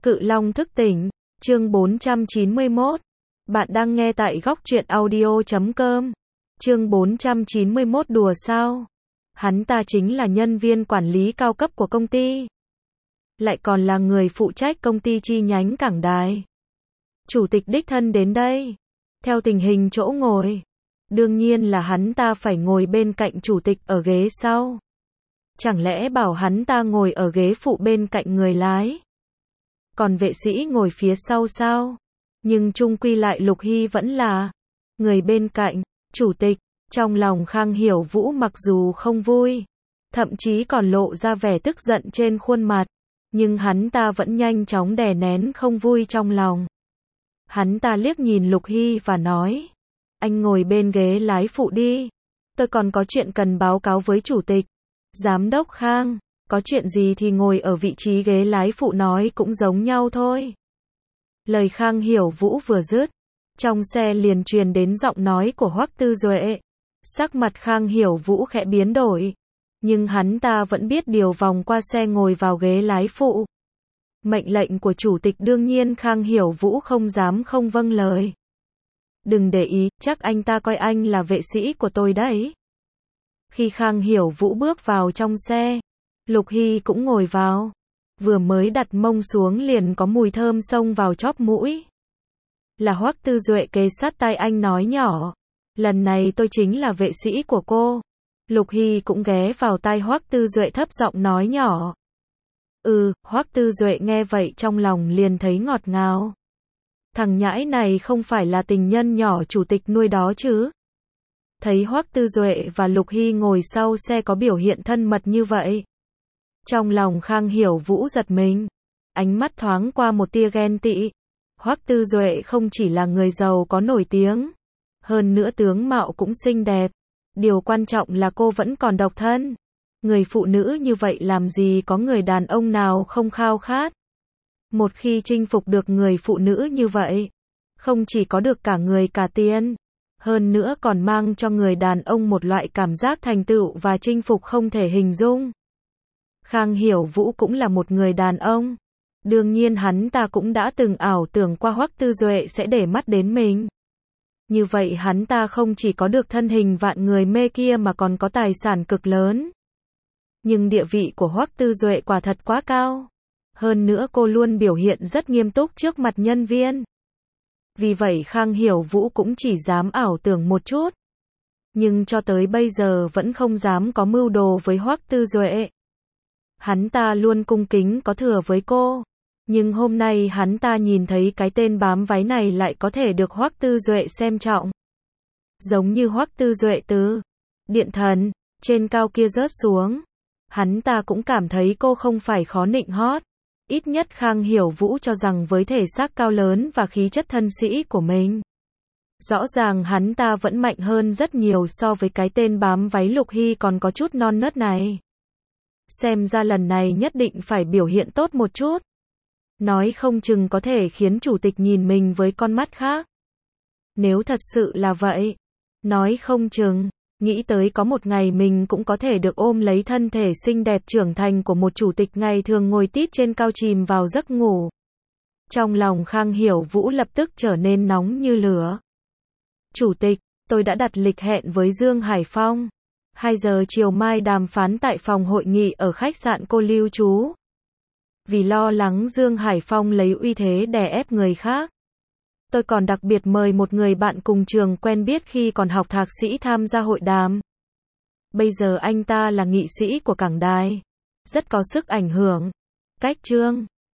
Cự Long thức tỉnh, chương 491. Bạn đang nghe tại góc truyện audio.com. Chương 491 đùa sao? Hắn ta chính là nhân viên quản lý cao cấp của công ty. Lại còn là người phụ trách công ty chi nhánh Cảng Đài. Chủ tịch đích thân đến đây. Theo tình hình chỗ ngồi. Đương nhiên là hắn ta phải ngồi bên cạnh chủ tịch ở ghế sau. Chẳng lẽ bảo hắn ta ngồi ở ghế phụ bên cạnh người lái? Còn vệ sĩ ngồi phía sau sao? Nhưng chung quy lại Lục Hy vẫn là người bên cạnh chủ tịch. Trong lòng Khang Hiểu Vũ mặc dù không vui, thậm chí còn lộ ra vẻ tức giận trên khuôn mặt, nhưng hắn ta vẫn nhanh chóng đè nén không vui trong lòng. Hắn ta liếc nhìn Lục Hy và nói, anh ngồi bên ghế lái phụ đi, tôi còn có chuyện cần báo cáo với chủ tịch. Giám đốc Khang, có chuyện gì thì ngồi ở vị trí ghế lái phụ nói cũng giống nhau thôi. Lời Khang Hiểu Vũ vừa dứt, trong xe liền truyền đến giọng nói của Hoắc Tư Duệ. Sắc mặt Khang Hiểu Vũ khẽ biến đổi, nhưng hắn ta vẫn biết điều vòng qua xe ngồi vào ghế lái phụ. Mệnh lệnh của chủ tịch đương nhiên Khang Hiểu Vũ không dám không vâng lời. Đừng để ý, chắc anh ta coi anh là vệ sĩ của tôi đấy. Khi Khang Hiểu Vũ bước vào trong xe, Lục Hy cũng ngồi vào. Vừa mới đặt mông xuống liền có mùi thơm xông vào chóp mũi. Là Hoắc Tư Duệ kề sát tai anh nói nhỏ, lần này tôi chính là vệ sĩ của cô. Lục Hy cũng ghé vào tai Hoắc Tư Duệ thấp giọng nói nhỏ. Hoắc Tư Duệ nghe vậy trong lòng liền thấy ngọt ngào. Thằng nhãi này không phải là tình nhân nhỏ chủ tịch nuôi đó chứ? Thấy Hoắc Tư Duệ và Lục Hy ngồi sau xe có biểu hiện thân mật như vậy, trong lòng Khang Hiểu Vũ giật mình, ánh mắt thoáng qua một tia ghen tị. Hoắc Tư Duệ không chỉ là người giàu có nổi tiếng, hơn nữa tướng mạo cũng xinh đẹp. Điều quan trọng là cô vẫn còn độc thân. Người phụ nữ như vậy làm gì có người đàn ông nào không khao khát. Một khi chinh phục được người phụ nữ như vậy, không chỉ có được cả người cả tiền, hơn nữa còn mang cho người đàn ông một loại cảm giác thành tựu và chinh phục không thể hình dung. Khang Hiểu Vũ cũng là một người đàn ông. Đương nhiên hắn ta cũng đã từng ảo tưởng qua Hoắc Tư Duệ sẽ để mắt đến mình. Như vậy hắn ta không chỉ có được thân hình vạn người mê kia mà còn có tài sản cực lớn. Nhưng địa vị của Hoắc Tư Duệ quả thật quá cao. Hơn nữa cô luôn biểu hiện rất nghiêm túc trước mặt nhân viên. Vì vậy Khang Hiểu Vũ cũng chỉ dám ảo tưởng một chút. Nhưng cho tới bây giờ vẫn không dám có mưu đồ với Hoắc Tư Duệ. Hắn ta luôn cung kính có thừa với cô. Nhưng hôm nay hắn ta nhìn thấy cái tên bám váy này lại có thể được Hoắc Tư Duệ xem trọng. Giống như Hoắc Tư Duệ từ điện thần trên cao kia rớt xuống. Hắn ta cũng cảm thấy cô không phải khó nịnh hót. Ít nhất Khang Hiểu Vũ cho rằng với thể xác cao lớn và khí chất thân sĩ của mình, rõ ràng hắn ta vẫn mạnh hơn rất nhiều so với cái tên bám váy Lục Hy còn có chút non nớt này. Xem ra lần này nhất định phải biểu hiện tốt một chút. Nói không chừng có thể khiến chủ tịch nhìn mình với con mắt khác. Nếu thật sự là vậy, nói không chừng, nghĩ tới có một ngày mình cũng có thể được ôm lấy thân thể xinh đẹp trưởng thành của một chủ tịch ngày thường ngồi tít trên cao chìm vào giấc ngủ. Trong lòng Khang Hiểu Vũ lập tức trở nên nóng như lửa. Chủ tịch, tôi đã đặt lịch hẹn với Dương Hải Phong. 2 giờ chiều mai đàm phán tại phòng hội nghị ở khách sạn cô lưu trú. Vì lo lắng Dương Hải Phong lấy uy thế đè ép người khác, tôi còn đặc biệt mời một người bạn cùng trường quen biết khi còn học thạc sĩ tham gia hội đàm. Bây giờ anh ta là nghị sĩ của Cảng Đài, rất có sức ảnh hưởng. Cách chương